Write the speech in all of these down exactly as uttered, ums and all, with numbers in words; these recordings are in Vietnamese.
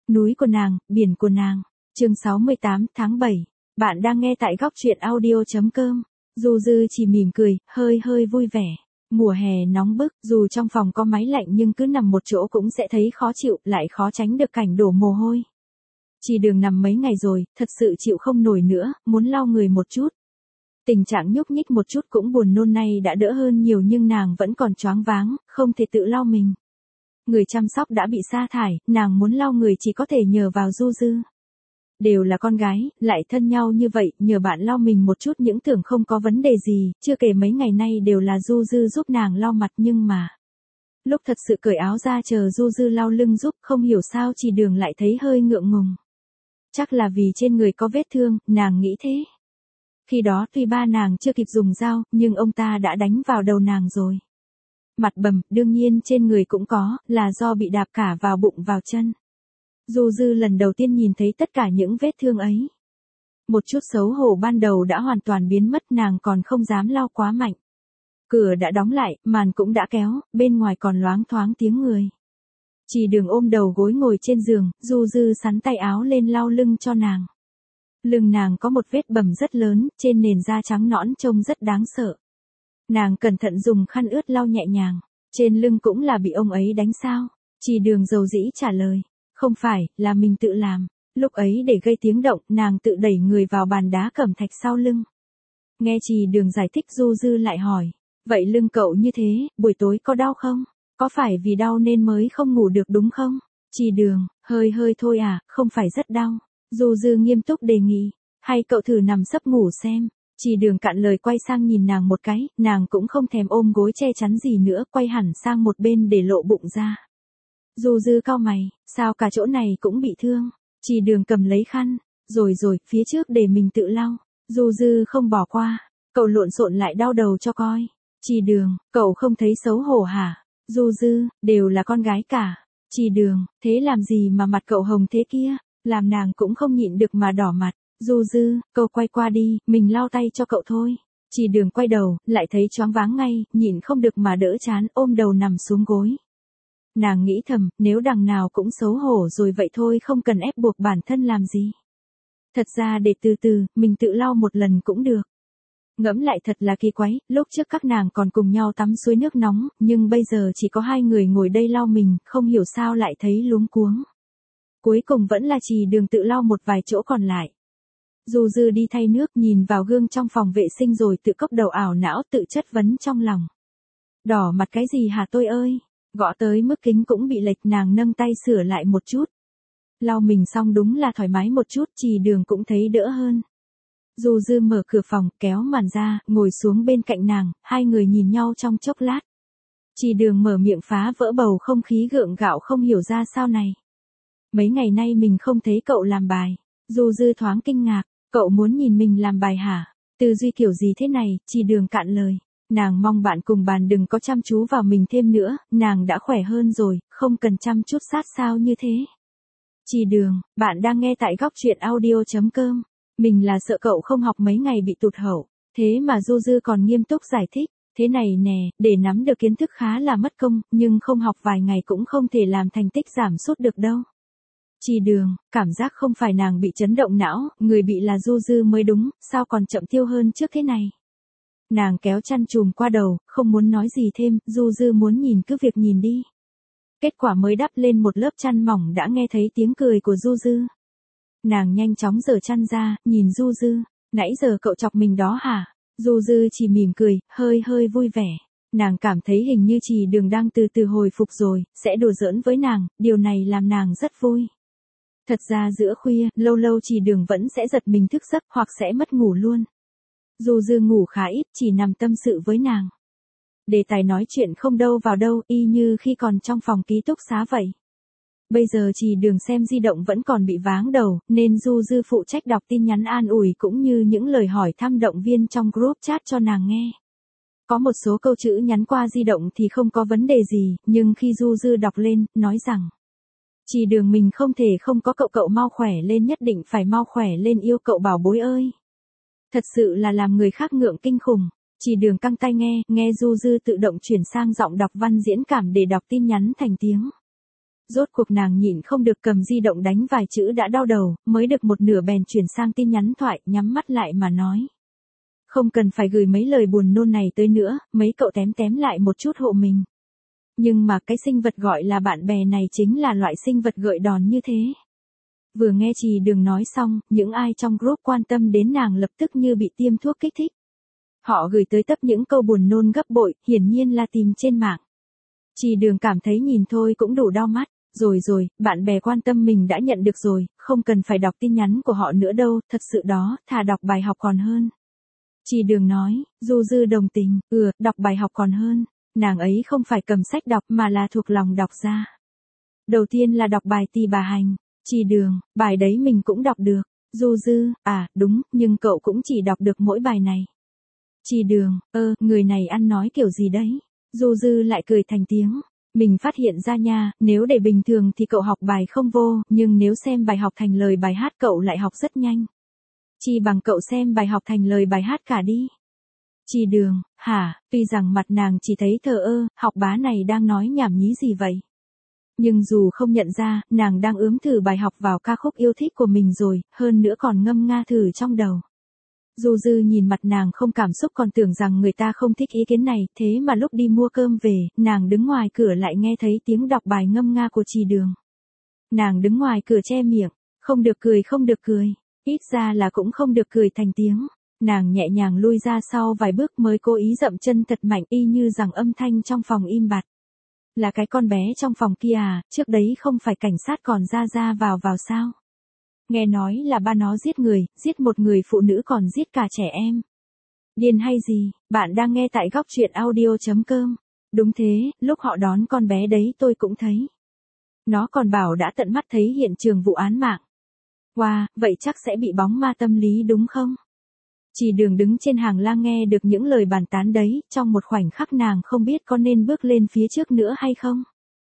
Núi của nàng, biển của nàng. Chương sáu mươi tám tháng bảy. Bạn đang nghe tại góc truyện audio.com. Du Dư chỉ mỉm cười, hơi hơi vui vẻ. Mùa hè nóng bức, dù trong phòng có máy lạnh nhưng cứ nằm một chỗ cũng sẽ thấy khó chịu, lại khó tránh được cảnh đổ mồ hôi. Chỉ Đường nằm mấy ngày rồi, thật sự chịu không nổi nữa, muốn lau người một chút. Tình trạng nhúc nhích một chút cũng buồn nôn nay đã đỡ hơn nhiều nhưng nàng vẫn còn choáng váng, không thể tự lau mình. Người chăm sóc đã bị sa thải, nàng muốn lau người chỉ có thể nhờ vào Du Dư. Đều là con gái, lại thân nhau như vậy, nhờ bạn lau mình một chút những tưởng không có vấn đề gì, chưa kể mấy ngày nay đều là Du Dư giúp nàng lau mặt nhưng mà. Lúc thật sự cởi áo ra chờ Du Dư lau lưng giúp, không hiểu sao Chỉ Đường lại thấy hơi ngượng ngùng. Chắc là vì trên người có vết thương, nàng nghĩ thế. Khi đó tuy ba nàng chưa kịp dùng dao, nhưng ông ta đã đánh vào đầu nàng rồi. Mặt bầm, đương nhiên trên người cũng có, là do bị đạp cả vào bụng vào chân. Du Dư lần đầu tiên nhìn thấy tất cả những vết thương ấy. Một chút xấu hổ ban đầu đã hoàn toàn biến mất, nàng còn không dám lau quá mạnh. Cửa đã đóng lại, màn cũng đã kéo, bên ngoài còn loáng thoáng tiếng người. Chỉ Đường ôm đầu gối ngồi trên giường, Du Dư sắn tay áo lên lau lưng cho nàng. Lưng nàng có một vết bầm rất lớn, trên nền da trắng nõn trông rất đáng sợ. Nàng cẩn thận dùng khăn ướt lau nhẹ nhàng. Trên lưng cũng là bị ông ấy đánh sao? Chỉ Đường dầu dĩ trả lời. Không phải, là mình tự làm. Lúc ấy để gây tiếng động, nàng tự đẩy người vào bàn đá cẩm thạch sau lưng. Nghe Chỉ Đường giải thích Du Dư lại hỏi. Vậy lưng cậu như thế, buổi tối có đau không? Có phải vì đau nên mới không ngủ được đúng không? Chỉ Đường, hơi hơi thôi à, không phải rất đau. Du Dư nghiêm túc đề nghị. Hay cậu thử nằm sấp ngủ xem. Chỉ Đường cạn lời quay sang nhìn nàng một cái, nàng cũng không thèm ôm gối che chắn gì nữa, quay hẳn sang một bên để lộ bụng ra. Du Dư cau mày, sao cả chỗ này cũng bị thương? Chỉ Đường cầm lấy khăn, rồi rồi, phía trước để mình tự lau. Du Dư không bỏ qua, cậu lộn xộn lại đau đầu cho coi. Chỉ Đường, cậu không thấy xấu hổ hả? Du Dư, đều là con gái cả. Chỉ Đường, thế làm gì mà mặt cậu hồng thế kia? Làm nàng cũng không nhịn được mà đỏ mặt. Du Dư, cậu quay qua đi, mình lau tay cho cậu thôi. Chỉ Đường quay đầu, lại thấy choáng váng ngay, nhịn không được mà đỡ chán, ôm đầu nằm xuống gối. Nàng nghĩ thầm, nếu đằng nào cũng xấu hổ rồi vậy thôi không cần ép buộc bản thân làm gì. Thật ra để từ từ, mình tự lau một lần cũng được. Ngẫm lại thật là kỳ quái, lúc trước các nàng còn cùng nhau tắm suối nước nóng, nhưng bây giờ chỉ có hai người ngồi đây lau mình, không hiểu sao lại thấy luống cuống. Cuối cùng vẫn là Chỉ Đường tự lau một vài chỗ còn lại. Du Dư đi thay nước, nhìn vào gương trong phòng vệ sinh rồi tự cốc đầu ảo não tự chất vấn trong lòng. Đỏ mặt cái gì hả tôi ơi? Gõ tới mức kính cũng bị lệch, nàng nâng tay sửa lại một chút. Lau mình xong đúng là thoải mái một chút, Chỉ Đường cũng thấy đỡ hơn. Du Dư mở cửa phòng, kéo màn ra, ngồi xuống bên cạnh nàng, hai người nhìn nhau trong chốc lát. Chỉ Đường mở miệng phá vỡ bầu không khí gượng gạo không hiểu ra sao này. Mấy ngày nay mình không thấy cậu làm bài. Du Dư thoáng kinh ngạc, cậu muốn nhìn mình làm bài hả? Tư duy kiểu gì thế này? Chỉ Đường cạn lời. Nàng mong bạn cùng bàn đừng có chăm chú vào mình thêm nữa, nàng đã khỏe hơn rồi, không cần chăm chút sát sao như thế. Chỉ Đường, bạn đang nghe tại góc truyện audio.com. Mình là sợ cậu không học mấy ngày bị tụt hậu, thế mà Du Dư còn nghiêm túc giải thích. Thế này nè, để nắm được kiến thức khá là mất công, nhưng không học vài ngày cũng không thể làm thành tích giảm sút được đâu. Chỉ Đường, cảm giác không phải nàng bị chấn động não, người bị là Du Dư mới đúng, sao còn chậm tiêu hơn trước thế này. Nàng kéo chăn chùm qua đầu, không muốn nói gì thêm, Du Dư muốn nhìn cứ việc nhìn đi. Kết quả mới đắp lên một lớp chăn mỏng đã nghe thấy tiếng cười của Du Dư. Nàng nhanh chóng giở chăn ra, nhìn Du Dư, nãy giờ cậu chọc mình đó hả? Du Dư chỉ mỉm cười, hơi hơi vui vẻ. Nàng cảm thấy hình như Chỉ Đường đang từ từ hồi phục rồi, sẽ đùa giỡn với nàng, điều này làm nàng rất vui. Thật ra giữa khuya, lâu lâu Chỉ Đường vẫn sẽ giật mình thức giấc hoặc sẽ mất ngủ luôn. Du Dư ngủ khá ít, chỉ nằm tâm sự với nàng. Đề tài nói chuyện không đâu vào đâu, y như khi còn trong phòng ký túc xá vậy. Bây giờ Chỉ Đường xem di động vẫn còn bị váng đầu, nên Du Dư phụ trách đọc tin nhắn an ủi cũng như những lời hỏi thăm động viên trong group chat cho nàng nghe. Có một số câu chữ nhắn qua di động thì không có vấn đề gì, nhưng khi Du Dư đọc lên, nói rằng Chỉ Đường mình không thể không có cậu, cậu mau khỏe lên, nhất định phải mau khỏe lên, yêu cậu bảo bối ơi. Thật sự là làm người khác ngượng kinh khủng. Chỉ Đường căng tai nghe, nghe Du Dư tự động chuyển sang giọng đọc văn diễn cảm để đọc tin nhắn thành tiếng. Rốt cuộc nàng nhịn không được cầm di động đánh vài chữ đã đau đầu, mới được một nửa bèn chuyển sang tin nhắn thoại, nhắm mắt lại mà nói. Không cần phải gửi mấy lời buồn nôn này tới nữa, mấy cậu tém tém lại một chút hộ mình. Nhưng mà cái sinh vật gọi là bạn bè này chính là loại sinh vật gợi đòn như thế. Vừa nghe Trì Đường nói xong, những ai trong group quan tâm đến nàng lập tức như bị tiêm thuốc kích thích. Họ gửi tới tấp những câu buồn nôn gấp bội, hiển nhiên là tìm trên mạng. Trì Đường cảm thấy nhìn thôi cũng đủ đau mắt. Rồi rồi, bạn bè quan tâm mình đã nhận được rồi, không cần phải đọc tin nhắn của họ nữa đâu, thật sự đó, thà đọc bài học còn hơn. Trì Đường nói, Du Dư đồng tình, ừ, đọc bài học còn hơn, nàng ấy không phải cầm sách đọc mà là thuộc lòng đọc ra. Đầu tiên là đọc bài Tỳ Bà Hành, Trì Đường, bài đấy mình cũng đọc được, Du Dư, à, đúng, nhưng cậu cũng chỉ đọc được mỗi bài này. Trì Đường, ơ, người này ăn nói kiểu gì đấy, Du Dư lại cười thành tiếng. Mình phát hiện ra nha, nếu để bình thường thì cậu học bài không vô, nhưng nếu xem bài học thành lời bài hát cậu lại học rất nhanh. Chi bằng cậu xem bài học thành lời bài hát cả đi. Trì Đường, hả, tuy rằng mặt nàng chỉ thấy thờ ơ, học bá này đang nói nhảm nhí gì vậy? Nhưng dù không nhận ra, nàng đang ướm thử bài học vào ca khúc yêu thích của mình rồi, hơn nữa còn ngâm nga thử trong đầu. Du Dư nhìn mặt nàng không cảm xúc còn tưởng rằng người ta không thích ý kiến này, thế mà lúc đi mua cơm về, nàng đứng ngoài cửa lại nghe thấy tiếng đọc bài ngâm nga của Trì Đường. Nàng đứng ngoài cửa che miệng, không được cười không được cười, ít ra là cũng không được cười thành tiếng. Nàng nhẹ nhàng lui ra sau vài bước mới cố ý dậm chân thật mạnh y như rằng âm thanh trong phòng im bặt. Là cái con bé trong phòng kia à, trước đấy không phải cảnh sát còn ra ra vào vào sao? Nghe nói là ba nó giết người, giết một người phụ nữ còn giết cả trẻ em. Điên hay gì, bạn đang nghe tại góc truyện audio chấm com. Đúng thế, lúc họ đón con bé đấy tôi cũng thấy. Nó còn bảo đã tận mắt thấy hiện trường vụ án mạng. Wow, vậy chắc sẽ bị bóng ma tâm lý đúng không? Trì Đường đứng trên hàng lang nghe được những lời bàn tán đấy, trong một khoảnh khắc nàng không biết có nên bước lên phía trước nữa hay không.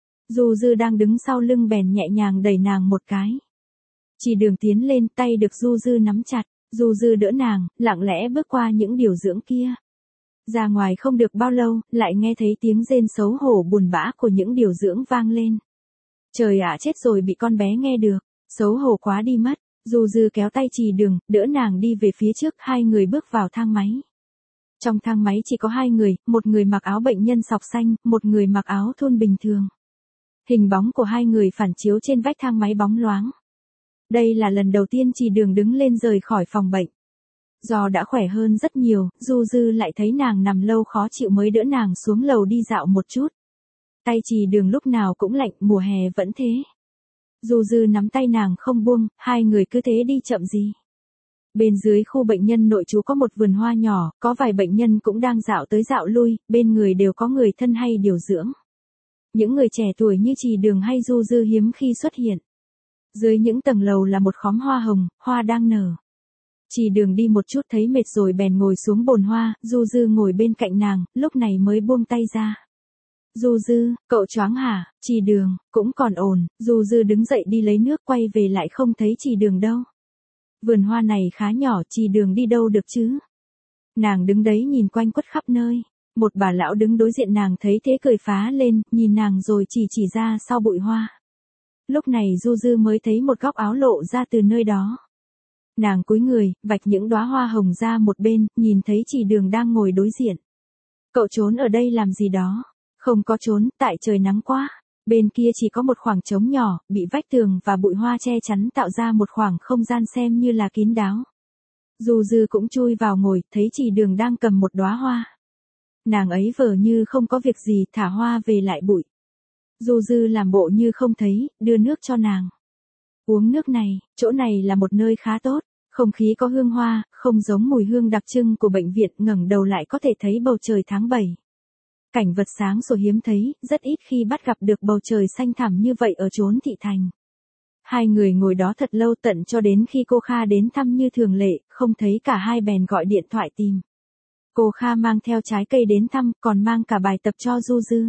Du Dư đang đứng sau lưng bèn nhẹ nhàng đẩy nàng một cái. Trì Đường tiến lên, tay được Du Dư nắm chặt, Du Dư đỡ nàng, lặng lẽ bước qua những điều dưỡng kia. Ra ngoài không được bao lâu, lại nghe thấy tiếng rên xấu hổ buồn bã của những điều dưỡng vang lên. Trời ạ, chết rồi, bị con bé nghe được, xấu hổ quá đi mất. Du Dư kéo tay Trì Đường, đỡ nàng đi về phía trước, hai người bước vào thang máy. Trong thang máy chỉ có hai người, một người mặc áo bệnh nhân sọc xanh, một người mặc áo thun bình thường. Hình bóng của hai người phản chiếu trên vách thang máy bóng loáng. Đây là lần đầu tiên Trì Đường đứng lên rời khỏi phòng bệnh. Do đã khỏe hơn rất nhiều, Du Dư lại thấy nàng nằm lâu khó chịu mới đỡ nàng xuống lầu đi dạo một chút. Tay Trì Đường lúc nào cũng lạnh, mùa hè vẫn thế. Du Dư nắm tay nàng không buông, hai người cứ thế đi chậm gì. Bên dưới khu bệnh nhân nội trú có một vườn hoa nhỏ, có vài bệnh nhân cũng đang dạo tới dạo lui, bên người đều có người thân hay điều dưỡng. Những người trẻ tuổi như Trì Đường hay Du Dư hiếm khi xuất hiện. Dưới những tầng lầu là một khóm hoa hồng, hoa đang nở. Trì Đường đi một chút thấy mệt rồi bèn ngồi xuống bồn hoa, Du Dư ngồi bên cạnh nàng, lúc này mới buông tay ra. Du Dư, cậu choáng hả? Trì Đường, cũng còn ổn. Du Dư đứng dậy đi lấy nước, quay về lại không thấy Trì Đường đâu. Vườn hoa này khá nhỏ, Trì Đường đi đâu được chứ? Nàng đứng đấy nhìn quanh quất khắp nơi. Một bà lão đứng đối diện nàng thấy thế cười phá lên, nhìn nàng rồi chỉ chỉ ra sau bụi hoa. Lúc này Du Dư mới thấy một góc áo lộ ra từ nơi đó. Nàng cúi người, vạch những đóa hoa hồng ra một bên, nhìn thấy Trì Đường đang ngồi đối diện. Cậu trốn ở đây làm gì đó? Không có trốn, tại trời nắng quá. Bên kia chỉ có một khoảng trống nhỏ, bị vách tường và bụi hoa che chắn tạo ra một khoảng không gian xem như là kín đáo. Du Dư cũng chui vào ngồi, thấy Trì Đường đang cầm một đóa hoa. Nàng ấy vờ như không có việc gì, thả hoa về lại bụi. Du Dư làm bộ như không thấy, đưa nước cho nàng. Uống nước này, chỗ này là một nơi khá tốt, không khí có hương hoa, không giống mùi hương đặc trưng của bệnh viện, ngẩng đầu lại có thể thấy bầu trời tháng bảy. Cảnh vật sáng sủa hiếm thấy, rất ít khi bắt gặp được bầu trời xanh thẳm như vậy ở chốn thị thành. Hai người ngồi đó thật lâu tận cho đến khi cô Kha đến thăm như thường lệ, không thấy cả hai bèn gọi điện thoại tìm. Cô Kha mang theo trái cây đến thăm, còn mang cả bài tập cho Du Dư.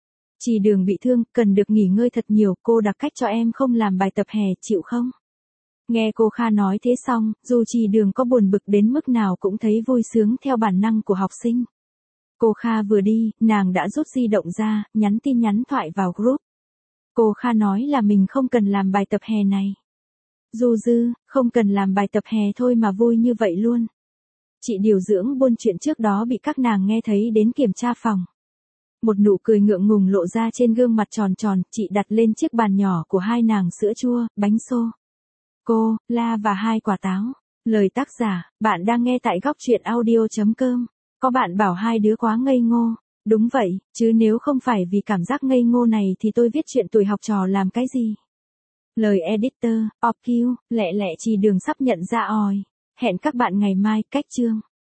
Trì Đường bị thương, cần được nghỉ ngơi thật nhiều, cô đặc cách cho em không làm bài tập hè, chịu không? Nghe cô Kha nói thế xong, dù Trì Đường có buồn bực đến mức nào cũng thấy vui sướng theo bản năng của học sinh. Cô Kha vừa đi, nàng đã rút di động ra, nhắn tin nhắn thoại vào group. Cô Kha nói là mình không cần làm bài tập hè này. Du Dư, không cần làm bài tập hè thôi mà vui như vậy luôn. Chị điều dưỡng buôn chuyện trước đó bị các nàng nghe thấy đến kiểm tra phòng. Một nụ cười ngượng ngùng lộ ra trên gương mặt tròn tròn, chị đặt lên chiếc bàn nhỏ của hai nàng sữa chua, bánh xô, cô, la và hai quả táo. Lời tác giả, bạn đang nghe tại góc truyện audio.com. Có bạn bảo hai đứa quá ngây ngô. Đúng vậy, chứ nếu không phải vì cảm giác ngây ngô này thì tôi viết chuyện tuổi học trò làm cái gì. Lời editor, o quy, lẹ lẹ chỉ đường sắp nhận ra oi. Hẹn các bạn ngày mai, cách chương.